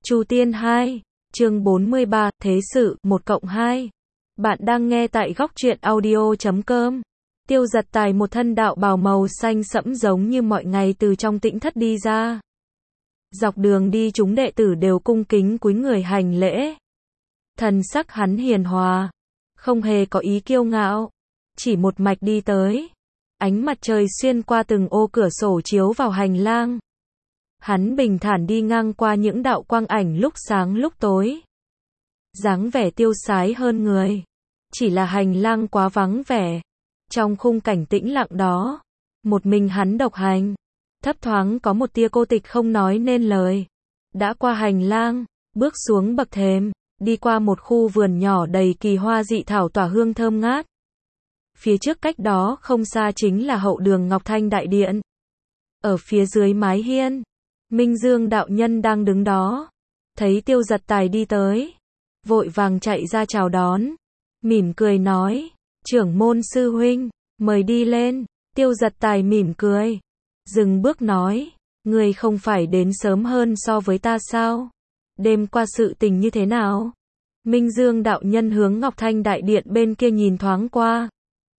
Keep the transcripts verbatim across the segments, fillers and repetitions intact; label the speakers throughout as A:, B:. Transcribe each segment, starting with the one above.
A: Chu Tiên hai, chương bốn mươi ba, Thế sự, một cộng hai. Bạn đang nghe tại góc truyện audio chấm com. Tiêu Giật Tài một thân đạo bào màu xanh sẫm giống như mọi ngày từ trong tĩnh thất đi ra. Dọc đường đi chúng đệ tử đều cung kính cúi người hành lễ. Thần sắc hắn hiền hòa, không hề có ý kiêu ngạo, chỉ một mạch đi tới. Ánh mặt trời xuyên qua từng ô cửa sổ chiếu vào hành lang. Hắn bình thản đi ngang qua những đạo quang ảnh lúc sáng lúc tối. Dáng vẻ tiêu sái hơn người. Chỉ là hành lang quá vắng vẻ. Trong khung cảnh tĩnh lặng đó, một mình hắn độc hành. Thấp thoáng có một tia cô tịch không nói nên lời. Đã qua hành lang, bước xuống bậc thềm, đi qua một khu vườn nhỏ đầy kỳ hoa dị thảo tỏa hương thơm ngát. Phía trước cách đó không xa chính là hậu đường Ngọc Thanh Đại Điện. Ở phía dưới mái hiên, Minh Dương đạo nhân đang đứng đó, thấy Tiêu Giật Tài đi tới, vội vàng chạy ra chào đón, mỉm cười nói, trưởng môn sư huynh, mời đi lên. Tiêu Giật Tài mỉm cười, dừng bước nói, ngươi không phải đến sớm hơn so với ta sao? Đêm qua sự tình như thế nào? Minh Dương đạo nhân hướng Ngọc Thanh Đại Điện bên kia nhìn thoáng qua,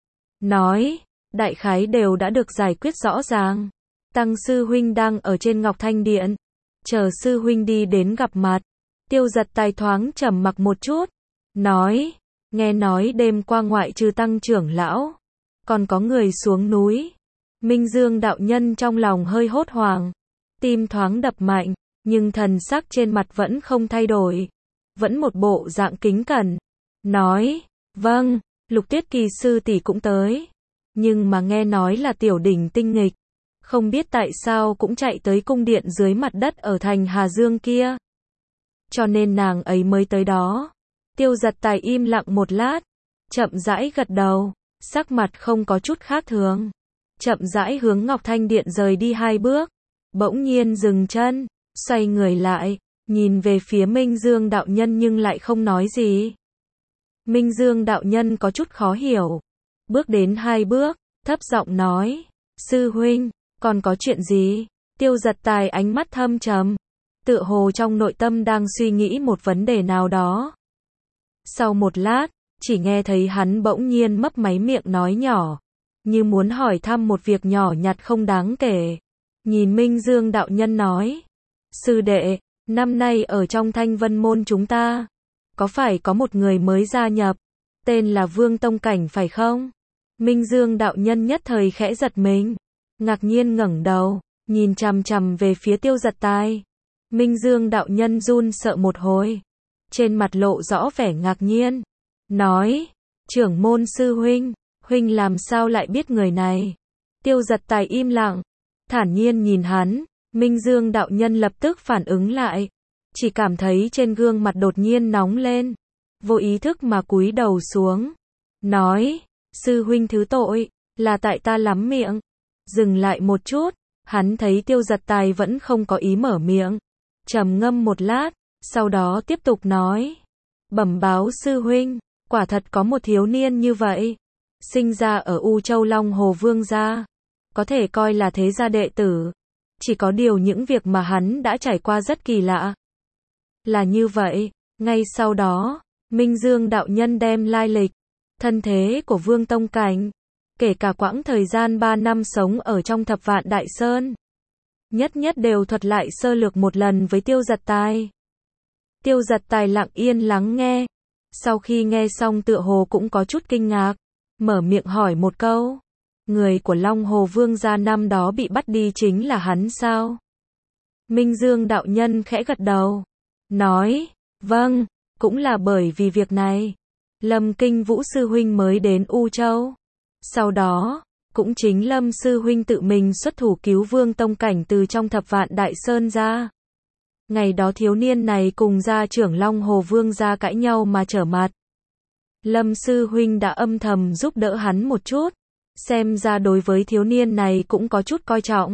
A: nói, đại khái đều đã được giải quyết rõ ràng. Tăng sư huynh đang ở trên Ngọc Thanh Điện, chờ sư huynh đi đến gặp mặt. Tiêu Giật Tài thoáng trầm mặc một chút, nói, nghe nói đêm qua ngoại trừ Tăng trưởng lão, còn có người xuống núi. Minh Dương đạo nhân trong lòng hơi hốt hoảng, tim thoáng đập mạnh, nhưng thần sắc trên mặt vẫn không thay đổi, vẫn một bộ dạng kính cẩn, nói, vâng, Lục Tuyết Kỳ sư tỷ cũng tới, nhưng mà nghe nói là tiểu đỉnh tinh nghịch, không biết tại sao cũng chạy tới cung điện dưới mặt đất ở thành Hà Dương kia, cho nên nàng ấy mới tới đó. Tiêu Giật Tài im lặng một lát, chậm rãi gật đầu, sắc mặt không có chút khác thường, chậm rãi hướng Ngọc Thanh Điện rời đi hai bước, bỗng nhiên dừng chân, xoay người lại, nhìn về phía Minh Dương đạo nhân nhưng lại không nói gì. Minh Dương đạo nhân có chút khó hiểu, bước đến hai bước, thấp giọng nói, sư huynh, còn có chuyện gì? Tiêu Giật Tài ánh mắt thâm trầm, tựa hồ trong nội tâm đang suy nghĩ một vấn đề nào đó. Sau một lát, chỉ nghe thấy hắn bỗng nhiên mấp máy miệng nói nhỏ, như muốn hỏi thăm một việc nhỏ nhặt không đáng kể. Nhìn Minh Dương đạo nhân nói, sư đệ, năm nay ở trong Thanh Vân môn chúng ta, có phải có một người mới gia nhập, tên là Vương Tông Cảnh phải không? Minh Dương đạo nhân nhất thời khẽ giật mình, ngạc nhiên ngẩng đầu, nhìn chằm chằm về phía Tiêu Giật Tài. Minh Dương đạo nhân run sợ một hồi, trên mặt lộ rõ vẻ ngạc nhiên, nói, trưởng môn sư huynh, huynh làm sao lại biết người này? Tiêu Giật Tài im lặng, thản nhiên nhìn hắn. Minh Dương đạo nhân lập tức phản ứng lại, chỉ cảm thấy trên gương mặt đột nhiên nóng lên, vô ý thức mà cúi đầu xuống, nói, sư huynh thứ tội, là tại ta lắm miệng. Dừng lại một chút, hắn thấy Tiêu Giật Tài vẫn không có ý mở miệng, trầm ngâm một lát, sau đó tiếp tục nói, bẩm báo sư huynh, quả thật có một thiếu niên như vậy, sinh ra ở U Châu Long Hồ Vương gia, có thể coi là thế gia đệ tử, chỉ có điều những việc mà hắn đã trải qua rất kỳ lạ. Là như vậy, ngay sau đó, Minh Dương đạo nhân đem lai lịch, thân thế của Vương Tông Cảnh, kể cả quãng thời gian ba năm sống ở trong Thập Vạn Đại Sơn, nhất nhất đều thuật lại sơ lược một lần với Tiêu Giật Tài. Tiêu Giật Tài lặng yên lắng nghe, sau khi nghe xong tựa hồ cũng có chút kinh ngạc, mở miệng hỏi một câu, người của Long Hồ Vương gia năm đó bị bắt đi chính là hắn sao? Minh Dương đạo nhân khẽ gật đầu, nói, vâng, cũng là bởi vì việc này, Lâm Kinh Vũ sư huynh mới đến U Châu. Sau đó, cũng chính Lâm sư huynh tự mình xuất thủ cứu Vương Tông Cảnh từ trong Thập Vạn Đại Sơn ra. Ngày đó thiếu niên này cùng gia trưởng Long Hồ Vương gia cãi nhau mà trở mặt. Lâm sư huynh đã âm thầm giúp đỡ hắn một chút, xem ra đối với thiếu niên này cũng có chút coi trọng.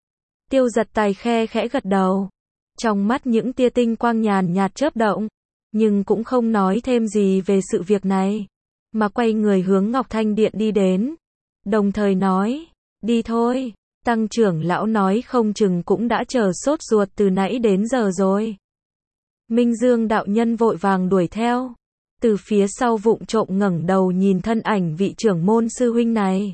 A: Tiêu Giật Tài khe khẽ gật đầu, trong mắt những tia tinh quang nhàn nhạt chớp động, nhưng cũng không nói thêm gì về sự việc này, mà quay người hướng Ngọc Thanh Điện đi đến, đồng thời nói, đi thôi, Tăng trưởng lão nói không chừng cũng đã chờ sốt ruột từ nãy đến giờ rồi. Minh Dương đạo nhân vội vàng đuổi theo. Từ phía sau vụng trộm ngẩng đầu nhìn thân ảnh vị trưởng môn sư huynh này.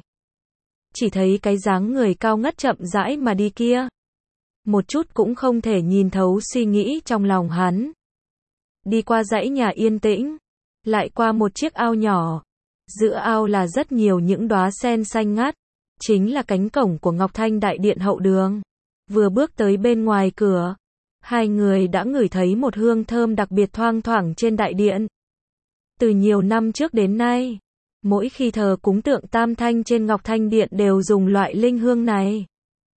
A: Chỉ thấy cái dáng người cao ngất chậm rãi mà đi kia. Một chút cũng không thể nhìn thấu suy nghĩ trong lòng hắn. Đi qua dãy nhà yên tĩnh. Lại qua một chiếc ao nhỏ. Giữa ao là rất nhiều những đóa sen xanh ngắt. Chính là cánh cổng của Ngọc Thanh Đại Điện hậu đường. Vừa bước tới bên ngoài cửa. Hai người đã ngửi thấy một hương thơm đặc biệt thoang thoảng trên đại điện. Từ nhiều năm trước đến nay, mỗi khi thờ cúng tượng Tam Thanh trên Ngọc Thanh Điện đều dùng loại linh hương này.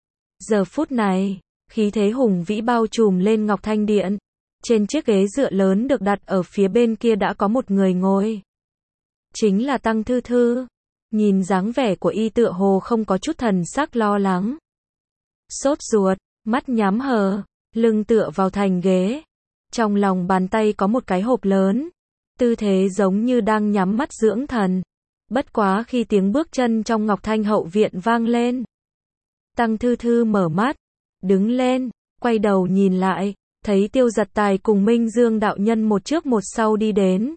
A: Giờ phút này, khí thế hùng vĩ bao trùm lên Ngọc Thanh Điện. Trên chiếc ghế dựa lớn được đặt ở phía bên kia đã có một người ngồi. Chính là Tăng Thư Thư. Nhìn dáng vẻ của y tựa hồ không có chút thần sắc lo lắng. Sốt ruột, mắt nhắm hờ, lưng tựa vào thành ghế. Trong lòng bàn tay có một cái hộp lớn. Tư thế giống như đang nhắm mắt dưỡng thần. Bất quá khi tiếng bước chân trong Ngọc Thanh hậu viện vang lên. Tăng Thư Thư mở mắt, đứng lên, quay đầu nhìn lại, thấy Tiêu Giật Tài cùng Minh Dương đạo nhân một trước một sau đi đến.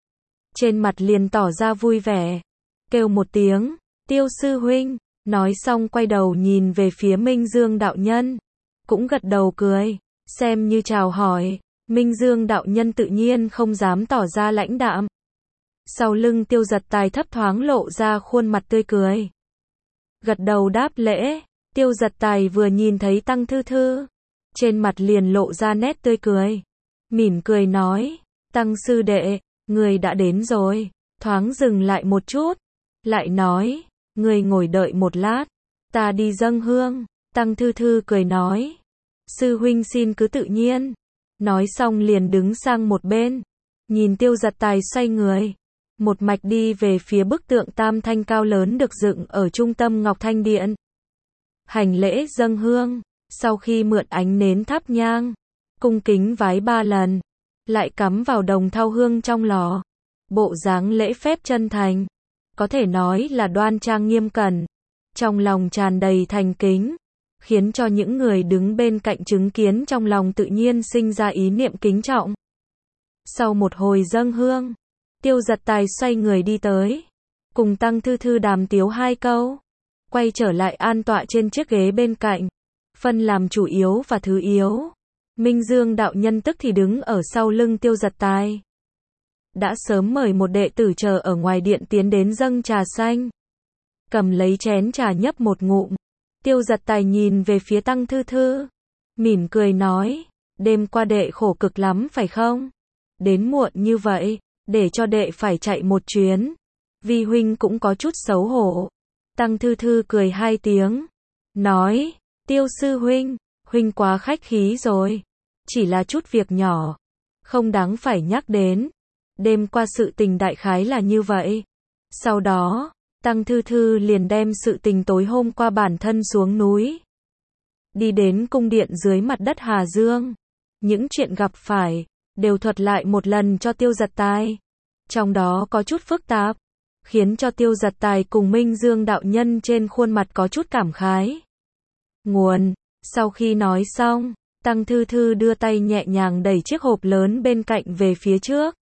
A: Trên mặt liền tỏ ra vui vẻ, kêu một tiếng, Tiêu sư huynh, nói xong quay đầu nhìn về phía Minh Dương đạo nhân, cũng gật đầu cười, xem như chào hỏi. Minh Dương đạo nhân tự nhiên không dám tỏ ra lãnh đạm. Sau lưng Tiêu Giật Tài thấp thoáng lộ ra khuôn mặt tươi cười. Gật đầu đáp lễ, Tiêu Giật Tài vừa nhìn thấy Tăng Thư Thư, trên mặt liền lộ ra nét tươi cười. Mỉm cười nói, Tăng sư đệ, người đã đến rồi, thoáng dừng lại một chút. Lại nói, người ngồi đợi một lát, ta đi dâng hương. Tăng Thư Thư cười nói, sư huynh xin cứ tự nhiên. Nói xong liền đứng sang một bên, nhìn Tiêu Giật Tài xoay người, một mạch đi về phía bức tượng Tam Thanh cao lớn được dựng ở trung tâm Ngọc Thanh Điện. Hành lễ dâng hương, sau khi mượn ánh nến thắp nhang, cung kính vái ba lần, lại cắm vào đồng thau hương trong lò. Bộ dáng lễ phép chân thành, có thể nói là đoan trang nghiêm cẩn, trong lòng tràn đầy thành kính, khiến cho những người đứng bên cạnh chứng kiến trong lòng tự nhiên sinh ra ý niệm kính trọng. Sau một hồi dâng hương, Tiêu Giật Tài xoay người đi tới, cùng Tăng Thư Thư đàm tiếu hai câu, quay trở lại an tọa trên chiếc ghế bên cạnh, phân làm chủ yếu và thứ yếu. Minh Dương đạo nhân tức thì đứng ở sau lưng Tiêu Giật Tài. Đã sớm mời một đệ tử chờ ở ngoài điện tiến đến dâng trà xanh. Cầm lấy chén trà nhấp một ngụm. Tiêu Giật Tài nhìn về phía Tăng Thư Thư, mỉm cười nói, đêm qua đệ khổ cực lắm phải không? Đến muộn như vậy, để cho đệ phải chạy một chuyến. Vi huynh cũng có chút xấu hổ. Tăng Thư Thư cười hai tiếng, nói, Tiêu sư huynh, huynh quá khách khí rồi. Chỉ là chút việc nhỏ, không đáng phải nhắc đến. Đêm qua sự tình đại khái là như vậy. Sau đó, Tăng Thư Thư liền đem sự tình tối hôm qua bản thân xuống núi. Đi đến cung điện dưới mặt đất Hà Dương. Những chuyện gặp phải, đều thuật lại một lần cho Tiêu Giật Tài. Trong đó có chút phức tạp, khiến cho Tiêu Giật Tài cùng Minh Dương đạo nhân trên khuôn mặt có chút cảm khái. Nguồn, sau khi nói xong, Tăng Thư Thư đưa tay nhẹ nhàng đẩy chiếc hộp lớn bên cạnh về phía trước.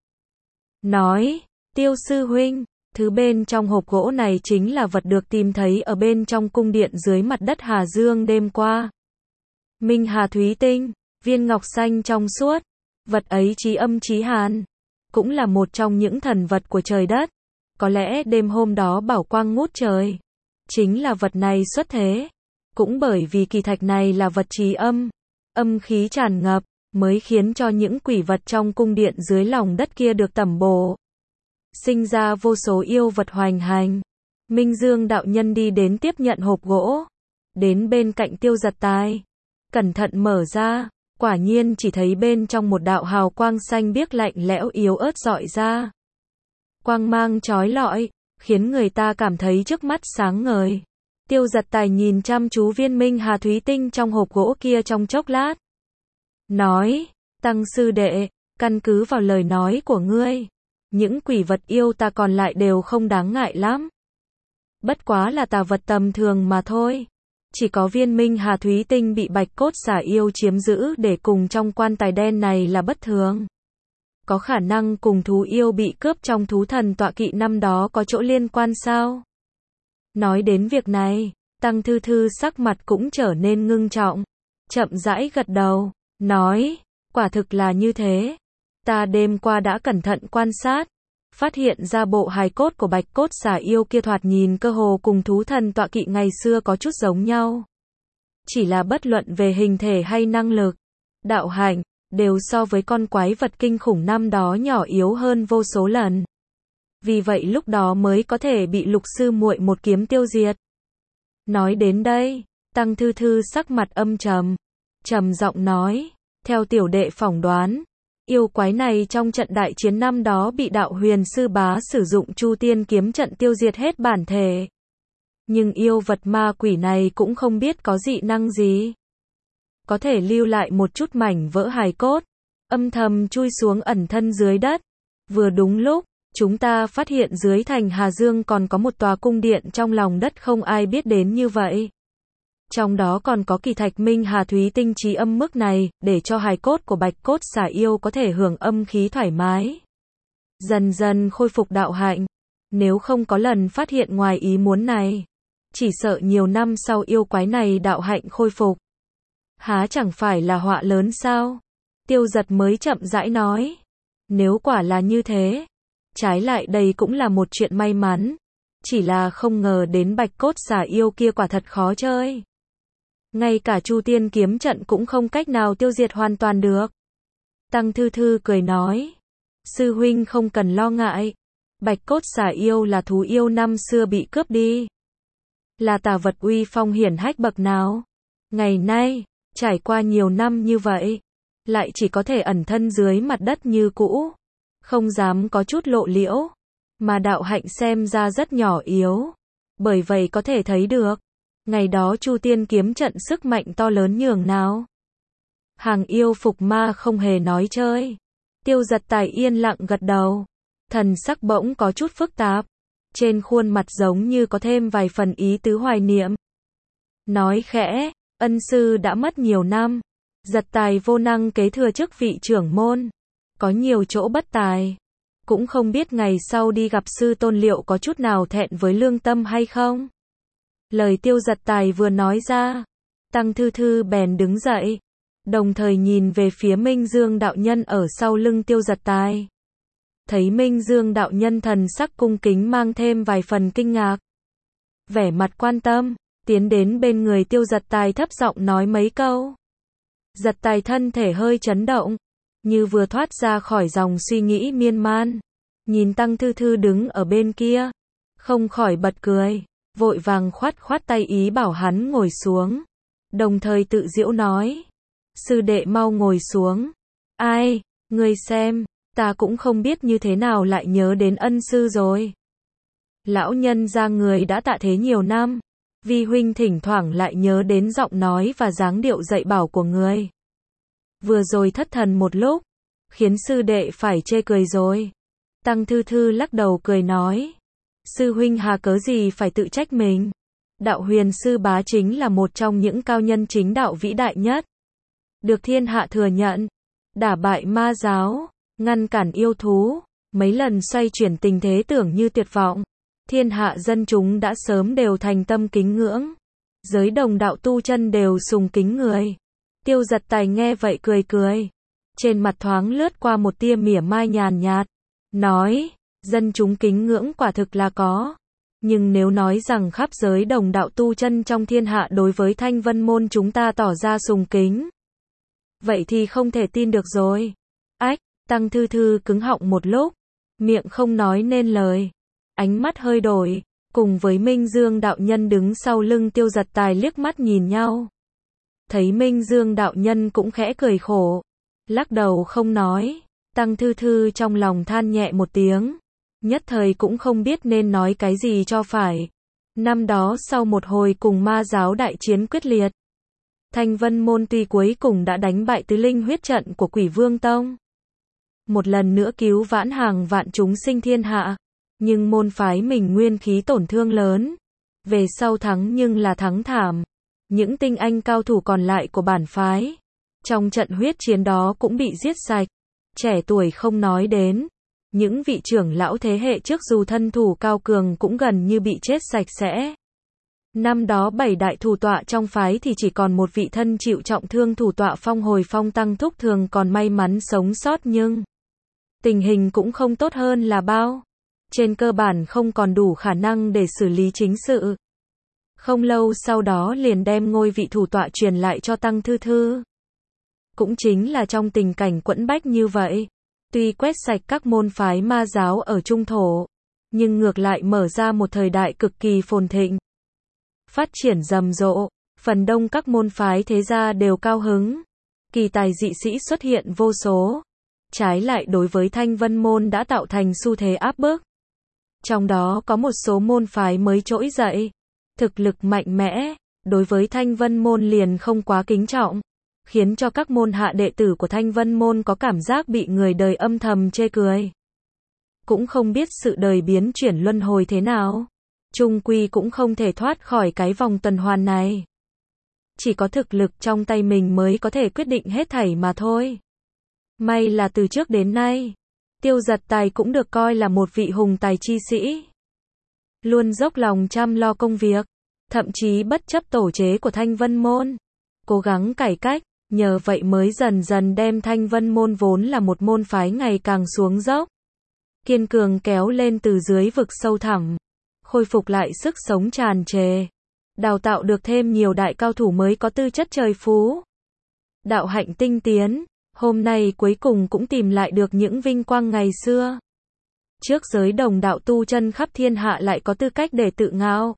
A: Nói, Tiêu sư huynh, thứ bên trong hộp gỗ này chính là vật được tìm thấy ở bên trong cung điện dưới mặt đất Hà Dương đêm qua. Minh Hà Thúy Tinh, viên ngọc xanh trong suốt, vật ấy chí âm chí hàn, cũng là một trong những thần vật của trời đất. Có lẽ đêm hôm đó bảo quang ngút trời, chính là vật này xuất thế. Cũng bởi vì kỳ thạch này là vật chí âm, âm khí tràn ngập, mới khiến cho những quỷ vật trong cung điện dưới lòng đất kia được tẩm bổ. Sinh ra vô số yêu vật hoành hành. Minh Dương đạo nhân đi đến tiếp nhận hộp gỗ, đến bên cạnh Tiêu Giật Tài, cẩn thận mở ra, quả nhiên chỉ thấy bên trong một đạo hào quang xanh biếc lạnh lẽo yếu ớt rọi ra. Quang mang chói lọi, khiến người ta cảm thấy trước mắt sáng ngời. Tiêu Giật Tài nhìn chăm chú viên Minh Hà Thúy Tinh trong hộp gỗ kia trong chốc lát. Nói, Tăng sư đệ, căn cứ vào lời nói của ngươi, những quỷ vật yêu ta còn lại đều không đáng ngại lắm. Bất quá là tà vật tầm thường mà thôi. Chỉ có viên minh hà thúy tinh bị bạch cốt xà yêu chiếm giữ để cùng trong quan tài đen này là bất thường. Có khả năng cùng thú yêu bị cướp trong thú thần tọa kỵ năm đó có chỗ liên quan sao? Nói đến việc này, Tăng Thư Thư sắc mặt cũng trở nên ngưng trọng. Chậm rãi gật đầu, nói, quả thực là như thế. Ta đêm qua đã cẩn thận quan sát, phát hiện ra bộ hài cốt của bạch cốt xà yêu kia thoạt nhìn cơ hồ cùng thú thần tọa kỵ ngày xưa có chút giống nhau. Chỉ là bất luận về hình thể hay năng lực, đạo hạnh, đều so với con quái vật kinh khủng năm đó nhỏ yếu hơn vô số lần. Vì vậy lúc đó mới có thể bị Lục sư muội một kiếm tiêu diệt. Nói đến đây, Tăng Thư Thư sắc mặt âm trầm, trầm giọng nói, theo tiểu đệ phỏng đoán, yêu quái này trong trận đại chiến năm đó bị đạo huyền sư bá sử dụng Chu Tiên kiếm trận tiêu diệt hết bản thể. Nhưng yêu vật ma quỷ này cũng không biết có dị năng gì. Có thể lưu lại một chút mảnh vỡ hài cốt, âm thầm chui xuống ẩn thân dưới đất. Vừa đúng lúc, chúng ta phát hiện dưới thành Hà Dương còn có một tòa cung điện trong lòng đất không ai biết đến như vậy. Trong đó còn có kỳ thạch minh hà thúy tinh trí âm mức này, để cho hài cốt của bạch cốt xà yêu có thể hưởng âm khí thoải mái. Dần dần khôi phục đạo hạnh. Nếu không có lần phát hiện ngoài ý muốn này, chỉ sợ nhiều năm sau yêu quái này đạo hạnh khôi phục. Há chẳng phải là họa lớn sao? Tiêu Giật mới chậm rãi nói. Nếu quả là như thế, trái lại đây cũng là một chuyện may mắn. Chỉ là không ngờ đến bạch cốt xà yêu kia quả thật khó chơi. Ngay cả Chu Tiên kiếm trận cũng không cách nào tiêu diệt hoàn toàn được. Tăng Thư Thư cười nói. Sư huynh không cần lo ngại. Bạch cốt xà yêu là thú yêu năm xưa bị cướp đi. Là tà vật uy phong hiển hách bậc nào. Ngày nay, trải qua nhiều năm như vậy, lại chỉ có thể ẩn thân dưới mặt đất như cũ. Không dám có chút lộ liễu. Mà đạo hạnh xem ra rất nhỏ yếu. Bởi vậy có thể thấy được. Ngày đó Chu Tiên kiếm trận sức mạnh to lớn nhường nào. Hàng yêu phục ma không hề nói chơi. Tiêu Giật Tài yên lặng gật đầu. Thần sắc bỗng có chút phức tạp. Trên khuôn mặt giống như có thêm vài phần ý tứ hoài niệm. Nói khẽ, ân sư đã mất nhiều năm. Giật Tài vô năng kế thừa chức vị trưởng môn. Có nhiều chỗ bất tài. Cũng không biết ngày sau đi gặp sư tôn liệu có chút nào thẹn với lương tâm hay không. Lời Tiêu Giật Tài vừa nói ra, Tăng Thư Thư bèn đứng dậy, đồng thời nhìn về phía Minh Dương đạo nhân ở sau lưng Tiêu Giật Tài. Thấy Minh Dương đạo nhân thần sắc cung kính mang thêm vài phần kinh ngạc. Vẻ mặt quan tâm, tiến đến bên người Tiêu Giật Tài thấp giọng nói mấy câu. Giật Tài thân thể hơi chấn động, như vừa thoát ra khỏi dòng suy nghĩ miên man. Nhìn Tăng Thư Thư đứng ở bên kia, không khỏi bật cười. Vội vàng khoát khoát tay ý bảo hắn ngồi xuống. Đồng thời tự giễu nói. Sư đệ mau ngồi xuống. Ai, ngươi xem, ta cũng không biết như thế nào lại nhớ đến ân sư rồi. Lão nhân ra người đã tạ thế nhiều năm. Vi huynh thỉnh thoảng lại nhớ đến giọng nói và dáng điệu dạy bảo của người. Vừa rồi thất thần một lúc, khiến sư đệ phải chê cười rồi. Tăng Thư Thư lắc đầu cười nói. Sư huynh hà cớ gì phải tự trách mình. Đạo huyền sư bá chính là một trong những cao nhân chính đạo vĩ đại nhất. Được thiên hạ thừa nhận. Đả bại ma giáo, ngăn cản yêu thú, mấy lần xoay chuyển tình thế tưởng như tuyệt vọng. Thiên hạ dân chúng đã sớm đều thành tâm kính ngưỡng. Giới đồng đạo tu chân đều sùng kính người. Tiêu Giật Tài nghe vậy cười cười. Trên mặt thoáng lướt qua một tia mỉa mai nhàn nhạt. Nói. Dân chúng kính ngưỡng quả thực là có. Nhưng nếu nói rằng khắp giới đồng đạo tu chân trong thiên hạ đối với Thanh Vân môn chúng ta tỏ ra sùng kính. Vậy thì không thể tin được rồi. Ách, Tăng Thư Thư cứng họng một lúc. Miệng không nói nên lời. Ánh mắt hơi đổi. Cùng với Minh Dương đạo nhân đứng sau lưng Tiêu Giật Tài liếc mắt nhìn nhau. Thấy Minh Dương đạo nhân cũng khẽ cười khổ. Lắc đầu không nói. Tăng Thư Thư trong lòng than nhẹ một tiếng. Nhất thời cũng không biết nên nói cái gì cho phải. Năm đó sau một hồi cùng ma giáo đại chiến quyết liệt, Thanh Vân môn tuy cuối cùng đã đánh bại tứ linh huyết trận của Quỷ Vương Tông. Một lần nữa cứu vãn hàng vạn chúng sinh thiên hạ. Nhưng môn phái mình nguyên khí tổn thương lớn. Về sau thắng nhưng là thắng thảm. những tinh anh cao thủ còn lại của bản phái. Trong trận huyết chiến đó cũng bị giết sạch. Trẻ tuổi không nói đến. Những vị trưởng lão thế hệ trước dù thân thủ cao cường cũng gần như bị chết sạch sẽ. Năm đó bảy đại thủ tọa trong phái thì chỉ còn một vị thân chịu trọng thương thủ tọa Phong Hồi Phong Tăng Thúc Thường còn may mắn sống sót nhưng tình hình cũng không tốt hơn là bao. Trên cơ bản không còn đủ khả năng để xử lý chính sự. Không lâu sau đó liền đem ngôi vị thủ tọa truyền lại cho Tăng Thư Thư. Cũng chính là trong tình cảnh quẫn bách như vậy, tuy quét sạch các môn phái ma giáo ở Trung Thổ, nhưng ngược lại mở ra một thời đại cực kỳ phồn thịnh. Phát triển rầm rộ, phần đông các môn phái thế gia đều cao hứng. Kỳ tài dị sĩ xuất hiện vô số. Trái lại đối với Thanh Vân môn đã tạo thành xu thế áp bức. Trong đó có một số môn phái mới trỗi dậy, thực lực mạnh mẽ, đối với Thanh Vân môn liền không quá kính trọng, khiến cho các môn hạ đệ tử của Thanh Vân môn có cảm giác bị người đời âm thầm chê cười. Cũng không biết sự đời biến chuyển luân hồi thế nào, chung quy cũng không thể thoát khỏi cái vòng tuần hoàn này. Chỉ có thực lực trong tay mình mới có thể quyết định hết thảy mà thôi. May là từ trước đến nay, Tiêu Giật Tài cũng được coi là một vị hùng tài chi sĩ. Luôn dốc lòng chăm lo công việc, thậm chí bất chấp tổ chế của Thanh Vân môn. Cố gắng cải cách, nhờ vậy mới dần dần đem Thanh Vân môn vốn là một môn phái ngày càng xuống dốc. Kiên cường kéo lên từ dưới vực sâu thẳm, khôi phục lại sức sống tràn trề. Đào tạo được thêm nhiều đại cao thủ mới có tư chất trời phú. Đạo hạnh tinh tiến, hôm nay cuối cùng cũng tìm lại được những vinh quang ngày xưa. Trước giới đồng đạo tu chân khắp thiên hạ lại có tư cách để tự ngạo.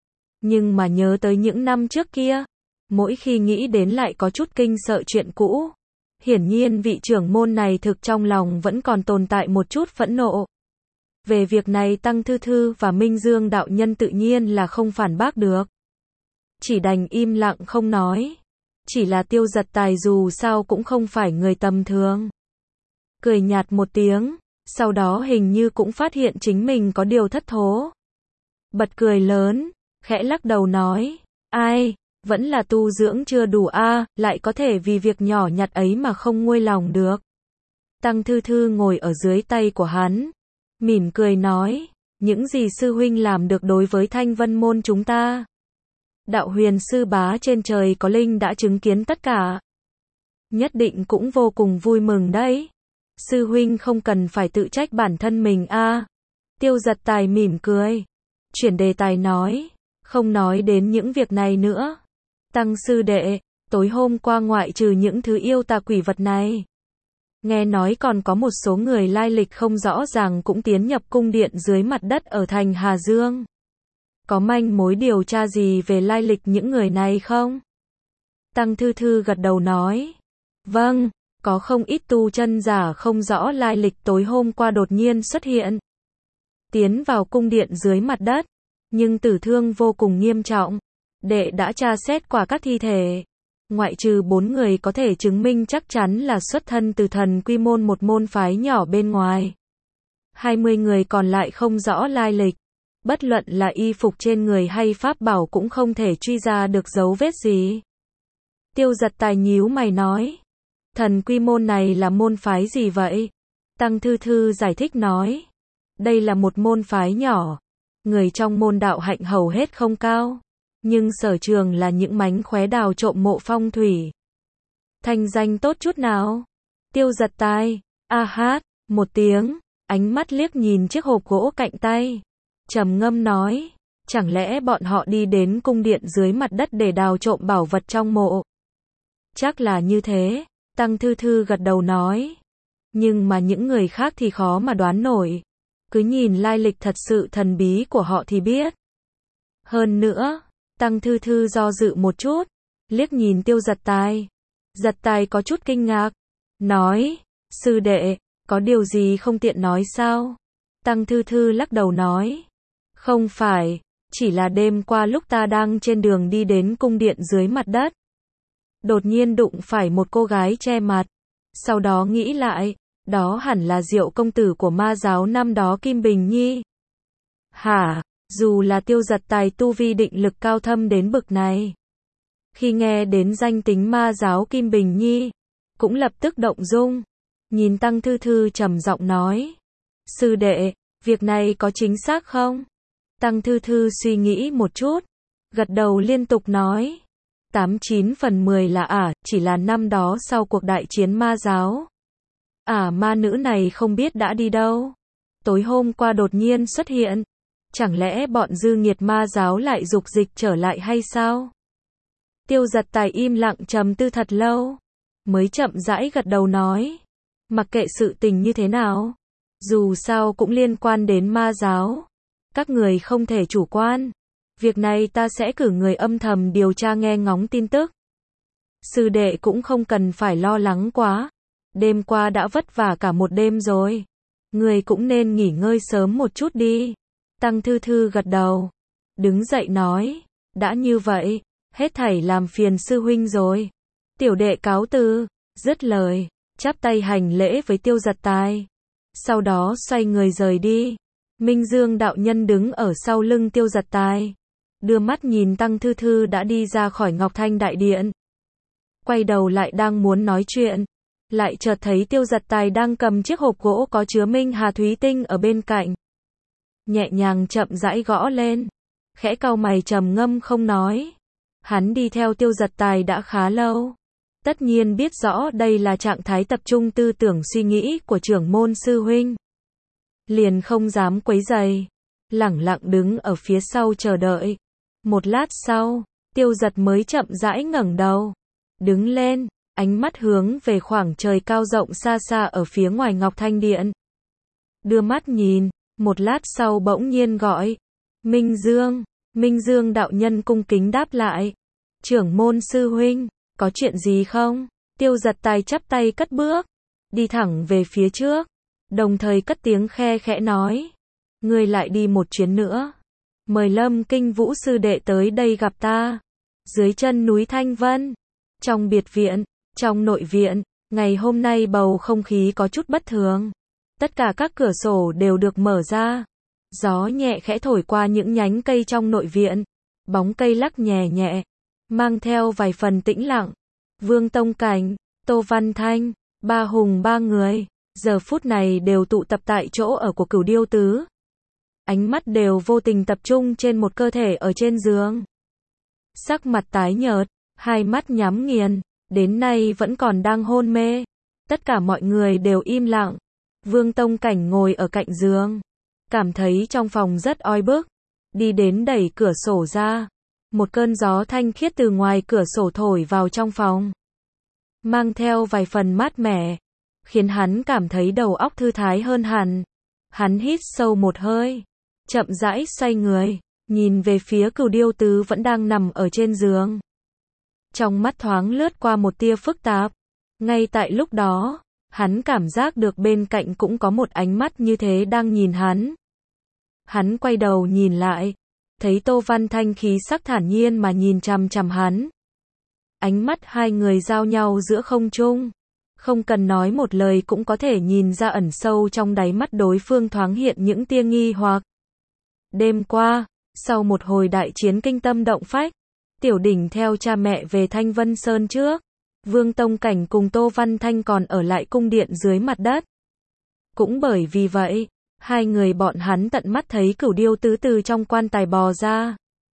A: Nhưng mà nhớ tới những năm trước kia, mỗi khi nghĩ đến lại có chút kinh sợ chuyện cũ. Hiển nhiên vị trưởng môn này thực trong lòng vẫn còn tồn tại một chút phẫn nộ. Về việc này Tăng Thư Thư và Minh Dương đạo nhân tự nhiên là không phản bác được. Chỉ đành im lặng không nói. Chỉ là Tiêu Giật Tài dù sao cũng không phải người tầm thường. Cười nhạt một tiếng, sau đó hình như cũng phát hiện chính mình có điều thất thố. Bật cười lớn, khẽ lắc đầu nói, ai, vẫn là tu dưỡng chưa đủ a, lại có thể vì việc nhỏ nhặt ấy mà không nguôi lòng được. Tăng Thư Thư ngồi ở dưới tay của hắn, mỉm cười nói, những gì sư huynh làm được đối với Thanh Vân môn chúng ta. Đạo huyền sư bá trên trời có linh đã chứng kiến tất cả. Nhất định cũng vô cùng vui mừng đấy. Sư huynh không cần phải tự trách bản thân mình a. Tiêu Giật Tài mỉm cười. Chuyển đề tài nói. Không nói đến những việc này nữa. Tăng sư đệ, tối hôm qua ngoại trừ những thứ yêu tà quỷ vật này. Nghe nói còn có một số người lai lịch không rõ ràng cũng tiến nhập cung điện dưới mặt đất ở thành Hà Dương. Có manh mối điều tra gì về lai lịch những người này không? Tăng Thư Thư gật đầu nói. Vâng, có không ít tu chân giả không rõ lai lịch tối hôm qua đột nhiên xuất hiện. Tiến vào cung điện dưới mặt đất, nhưng tử thương vô cùng nghiêm trọng. Đệ đã tra xét qua các thi thể. Ngoại trừ bốn người có thể chứng minh chắc chắn là xuất thân từ Thần Quy môn một môn phái nhỏ bên ngoài. hai mươi người còn lại không rõ lai lịch. Bất luận là y phục trên người hay pháp bảo cũng không thể truy ra được dấu vết gì. Tiêu Giật Tài nhíu mày nói. Thần Quy môn này là môn phái gì vậy? Tăng Thư Thư giải thích nói. Đây là một môn phái nhỏ. Người trong môn đạo hạnh hầu hết không cao. Nhưng sở trường là những mánh khóe đào trộm mộ phong thủy. Thành danh tốt chút nào? Tiêu Giật Tài, a hát, một tiếng, ánh mắt liếc nhìn chiếc hộp gỗ cạnh tay. Trầm ngâm nói, chẳng lẽ bọn họ đi đến cung điện dưới mặt đất để đào trộm bảo vật trong mộ? Chắc là như thế, Tăng Thư Thư gật đầu nói. Nhưng mà những người khác thì khó mà đoán nổi. Cứ nhìn lai lịch thật sự thần bí của họ thì biết. Hơn nữa, Tăng Thư Thư do dự một chút, liếc nhìn Tiêu Giật Tài. Giật Tài có chút kinh ngạc, nói, sư đệ, có điều gì không tiện nói sao? Tăng Thư Thư lắc đầu nói, không phải, chỉ là đêm qua lúc ta đang trên đường đi đến cung điện dưới mặt đất. Đột nhiên đụng phải một cô gái che mặt, sau đó nghĩ lại, đó hẳn là Diệu công tử của ma giáo năm đó Kim Bình Nhi. Hả? Dù là Tiêu Giật Tài tu vi định lực cao thâm đến bực này, Khi nghe đến danh tính ma giáo Kim Bình Nhi, cũng lập tức động dung. Nhìn Tăng Thư Thư trầm giọng nói. Sư đệ, việc này có chính xác không? Tăng Thư Thư suy nghĩ một chút, gật đầu liên tục nói. Tám chín phần mười là ả, chỉ là năm đó sau cuộc đại chiến ma giáo. Ả ma nữ này không biết đã đi đâu. Tối hôm qua đột nhiên xuất hiện. Chẳng lẽ bọn dư nghiệt ma giáo lại dục dịch trở lại hay sao? Tiêu Giật Tài im lặng trầm tư thật lâu, mới chậm rãi gật đầu nói. Mặc kệ sự tình như thế nào, dù sao cũng liên quan đến ma giáo. Các người không thể chủ quan. Việc này ta sẽ cử người âm thầm điều tra nghe ngóng tin tức. Sư đệ cũng không cần phải lo lắng quá. Đêm qua đã vất vả cả một đêm rồi. Người cũng nên nghỉ ngơi sớm một chút đi. Tăng Thư Thư gật đầu, đứng dậy nói. Đã như vậy, hết thảy làm phiền sư huynh rồi. Tiểu đệ cáo từ, dứt lời, chắp tay hành lễ với Tiêu Giật Tài. Sau đó xoay người rời đi. Minh Dương đạo nhân đứng ở sau lưng Tiêu Giật Tài, đưa mắt nhìn Tăng Thư Thư đã đi ra khỏi Ngọc Thanh Đại Điện. Quay đầu lại đang muốn nói chuyện, lại chợt thấy Tiêu Giật Tài đang cầm chiếc hộp gỗ có chứa Minh Hà Thúy Tinh ở bên cạnh. Nhẹ nhàng chậm rãi gõ lên, khẽ cau mày trầm ngâm không nói. Hắn đi theo Tiêu Giật Tài đã khá lâu, tất nhiên biết rõ đây là trạng thái tập trung tư tưởng suy nghĩ của trưởng môn sư huynh. Liền không dám quấy rầy, lẳng lặng đứng ở phía sau chờ đợi. Một lát sau, Tiêu Giật mới chậm rãi ngẩng đầu, đứng lên, ánh mắt hướng về khoảng trời cao rộng xa xa ở phía ngoài Ngọc Thanh Điện. Đưa mắt nhìn, một lát sau bỗng nhiên gọi. Minh Dương, Minh Dương đạo nhân cung kính đáp lại. Trưởng môn sư huynh, có chuyện gì không? Tiêu Giật Tài chắp tay cất bước, đi thẳng về phía trước, đồng thời cất tiếng khe khẽ nói. Ngươi lại đi một chuyến nữa. Mời Lâm Kinh Vũ sư đệ tới đây gặp ta. Dưới chân núi Thanh Vân, trong biệt viện, trong nội viện, ngày hôm nay bầu không khí có chút bất thường. Tất cả các cửa sổ đều được mở ra. Gió nhẹ khẽ thổi qua những nhánh cây trong nội viện. Bóng cây lắc nhẹ nhẹ, mang theo vài phần tĩnh lặng. Vương Tông Cảnh, Tô Văn Thanh, ba hùng ba người, giờ phút này đều tụ tập tại chỗ ở của Cửu Điêu Tứ. Ánh mắt đều vô tình tập trung trên một cơ thể ở trên giường. Sắc mặt tái nhợt, hai mắt nhắm nghiền, đến nay vẫn còn đang hôn mê. Tất cả mọi người đều im lặng. Vương Tông Cảnh ngồi ở cạnh giường, cảm thấy trong phòng rất oi bức, đi đến đẩy cửa sổ ra. Một cơn gió thanh khiết từ ngoài cửa sổ thổi vào trong phòng, mang theo vài phần mát mẻ, khiến hắn cảm thấy đầu óc thư thái hơn hẳn. Hắn hít sâu một hơi, chậm rãi xoay người, nhìn về phía Cửu Điêu Tứ vẫn đang nằm ở trên giường. Trong mắt thoáng lướt qua một tia phức tạp. Ngay tại lúc đó, hắn cảm giác được bên cạnh cũng có một ánh mắt như thế đang nhìn hắn. Hắn quay đầu nhìn lại, thấy Tô Văn Thanh khí sắc thản nhiên mà nhìn chằm chằm hắn. Ánh mắt hai người giao nhau giữa không trung, không cần nói một lời cũng có thể nhìn ra ẩn sâu trong đáy mắt đối phương thoáng hiện những tia nghi hoặc. Đêm qua, sau một hồi đại chiến kinh tâm động phách, Tiểu Đỉnh theo cha mẹ về Thanh Vân Sơn trước. Vương Tông Cảnh cùng Tô Văn Thanh còn ở lại cung điện dưới mặt đất. Cũng bởi vì vậy, hai người bọn hắn tận mắt thấy Cửu Điêu Tứ từ trong quan tài bò ra.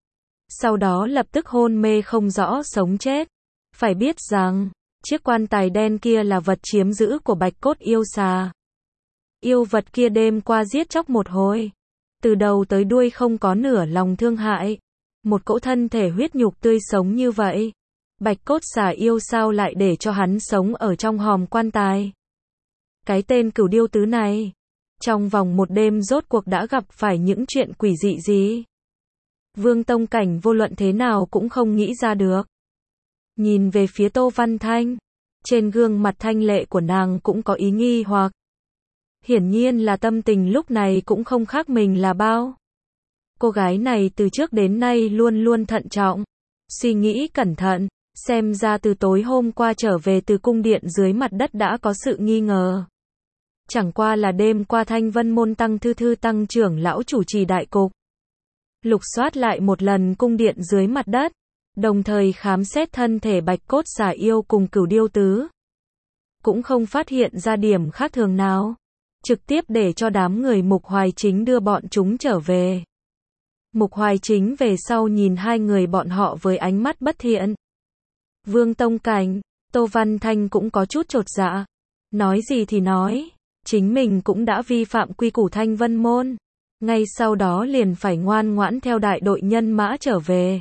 A: Sau đó lập tức hôn mê không rõ sống chết. Phải biết rằng, chiếc quan tài đen kia là vật chiếm giữ của Bạch Cốt yêu xà. Yêu vật kia đêm qua giết chóc một hồi, từ đầu tới đuôi không có nửa lòng thương hại. Một cỗ thân thể huyết nhục tươi sống như vậy, Bạch Cốt xà yêu sao lại để cho hắn sống ở trong hòm quan tài. Cái tên Cửu Điêu Tứ này, trong vòng một đêm rốt cuộc đã gặp phải những chuyện quỷ dị gì? Vương Tông Cảnh vô luận thế nào cũng không nghĩ ra được. Nhìn về phía Tô Văn Thanh, trên gương mặt thanh lệ của nàng cũng có ý nghi hoặc. Hiển nhiên là tâm tình lúc này cũng không khác mình là bao. Cô gái này từ trước đến nay luôn luôn thận trọng, suy nghĩ cẩn thận, xem ra từ tối hôm qua trở về từ cung điện dưới mặt đất đã có sự nghi ngờ. Chẳng qua là đêm qua Thanh Vân môn Tăng Thư Thư tăng trưởng lão chủ trì đại cục, lục soát lại một lần cung điện dưới mặt đất, Đồng thời khám xét thân thể Bạch Cốt Xà Yêu cùng Cửu Điêu Tứ. Cũng không phát hiện ra điểm khác thường nào. Trực tiếp để cho đám người Mục Hoài Chính đưa bọn chúng trở về. Mục Hoài Chính về sau nhìn hai người bọn họ với ánh mắt bất thiện. Vương Tông Cảnh, Tô Văn Thanh cũng có chút chột dạ. Nói gì thì nói, chính mình cũng đã vi phạm quy củ Thanh Vân Môn. Ngay sau đó liền phải ngoan ngoãn theo đại đội nhân mã trở về.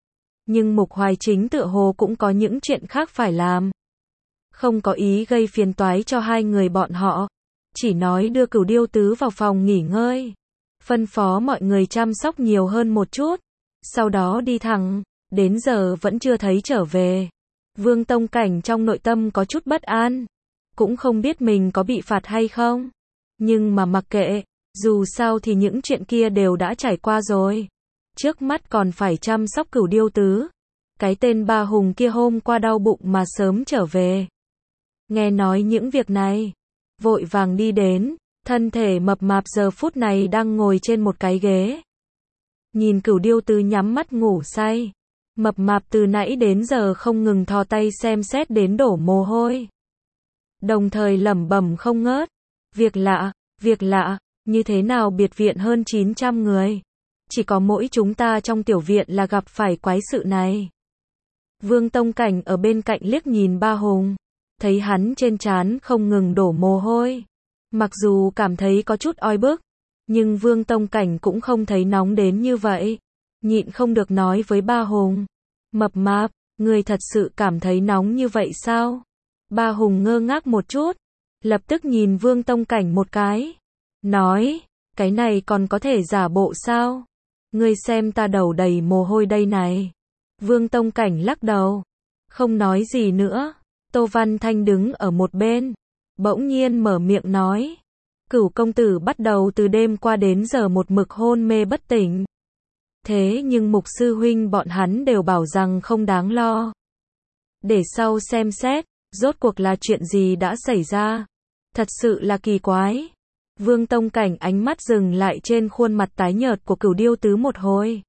A: Nhưng Mục Hoài Chính tựa hồ cũng có những chuyện khác phải làm. Không có ý gây phiền toái cho hai người bọn họ. Chỉ nói đưa Cửu Điêu Tứ vào phòng nghỉ ngơi. Phân phó mọi người chăm sóc nhiều hơn một chút. Sau đó đi thẳng. Đến giờ vẫn chưa thấy trở về. Vương Tông Cảnh trong nội tâm có chút bất an. Cũng không biết mình có bị phạt hay không. Nhưng mà mặc kệ. Dù sao thì những chuyện kia đều đã trải qua rồi. Trước mắt còn phải chăm sóc Cửu Điêu Tứ. Cái tên Ba Hùng kia hôm qua đau bụng mà sớm trở về. Nghe nói những việc này. Vội vàng đi đến. Thân thể mập mạp giờ phút này đang ngồi trên một cái ghế. Nhìn Cửu Điêu Tứ nhắm mắt ngủ say. Mập mạp từ nãy đến giờ không ngừng thò tay xem xét đến đổ mồ hôi. Đồng thời lẩm bẩm không ngớt. Việc lạ, việc lạ, như thế nào biệt viện hơn chín trăm người. Chỉ có mỗi chúng ta trong tiểu viện là gặp phải quái sự này. Vương Tông Cảnh ở bên cạnh liếc nhìn Ba Hùng. Thấy hắn trên trán không ngừng đổ mồ hôi. Mặc dù cảm thấy có chút oi bức. Nhưng Vương Tông Cảnh cũng không thấy nóng đến như vậy. Nhịn không được nói với Ba Hùng. Mập mạp, người thật sự cảm thấy nóng như vậy sao? Ba Hùng ngơ ngác một chút. Lập tức nhìn Vương Tông Cảnh một cái. Nói, cái này còn có thể giả bộ sao? Ngươi xem ta đầu đầy mồ hôi đây này. Vương Tông Cảnh lắc đầu. Không nói gì nữa. Tô Văn Thanh đứng ở một bên. Bỗng nhiên mở miệng nói. Cửu công tử bắt đầu từ đêm qua đến giờ một mực hôn mê bất tỉnh. Thế nhưng Mục sư huynh bọn hắn đều bảo rằng không đáng lo. Để sau xem xét, rốt cuộc là chuyện gì đã xảy ra. Thật sự là kỳ quái. Vương Tông Cảnh ánh mắt dừng lại trên khuôn mặt tái nhợt của Cửu Điêu Tứ một hồi.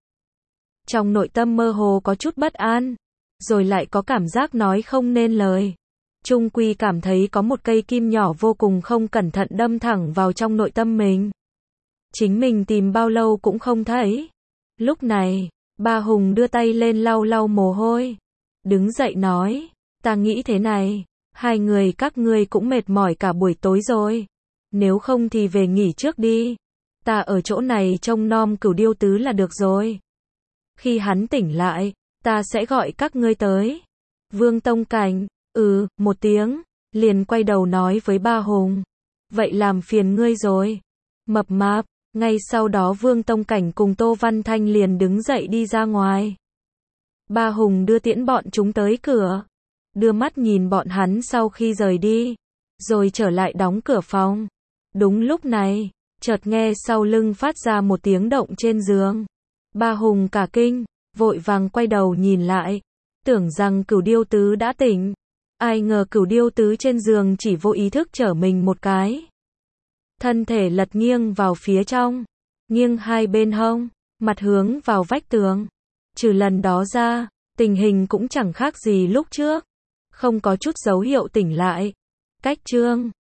A: Trong nội tâm mơ hồ có chút bất an. Rồi lại có cảm giác nói không nên lời. Trung quy cảm thấy có một cây kim nhỏ vô cùng không cẩn thận đâm thẳng vào trong nội tâm mình. Chính mình tìm bao lâu cũng không thấy. Lúc này, Ba Hùng đưa tay lên lau lau mồ hôi. Đứng dậy nói, ta nghĩ thế này, hai người các ngươi cũng mệt mỏi cả buổi tối rồi. Nếu không thì về nghỉ trước đi. Ta ở chỗ này trông nom Cửu Điêu Tứ là được rồi. Khi hắn tỉnh lại, ta sẽ gọi các ngươi tới. Vương Tông Cảnh, ừ, một tiếng, liền quay đầu nói với Ba Hùng. Vậy làm phiền ngươi rồi. Mập mạp. Ngay sau đó Vương Tông Cảnh cùng Tô Văn Thanh liền đứng dậy đi ra ngoài. Ba Hùng đưa tiễn bọn chúng tới cửa. Đưa mắt nhìn bọn hắn sau khi rời đi. Rồi trở lại đóng cửa phòng. Đúng lúc này, chợt nghe sau lưng phát ra một tiếng động trên giường. Ba Hùng cả kinh, vội vàng quay đầu nhìn lại. Tưởng rằng Cửu Điêu Tứ đã tỉnh. Ai ngờ Cửu Điêu Tứ trên giường chỉ vô ý thức trở mình một cái. Thân thể lật nghiêng vào phía trong, nghiêng hai bên hông, mặt hướng vào vách tường. Trừ lần đó ra, tình hình cũng chẳng khác gì lúc trước. Không có chút dấu hiệu tỉnh lại. Cách chương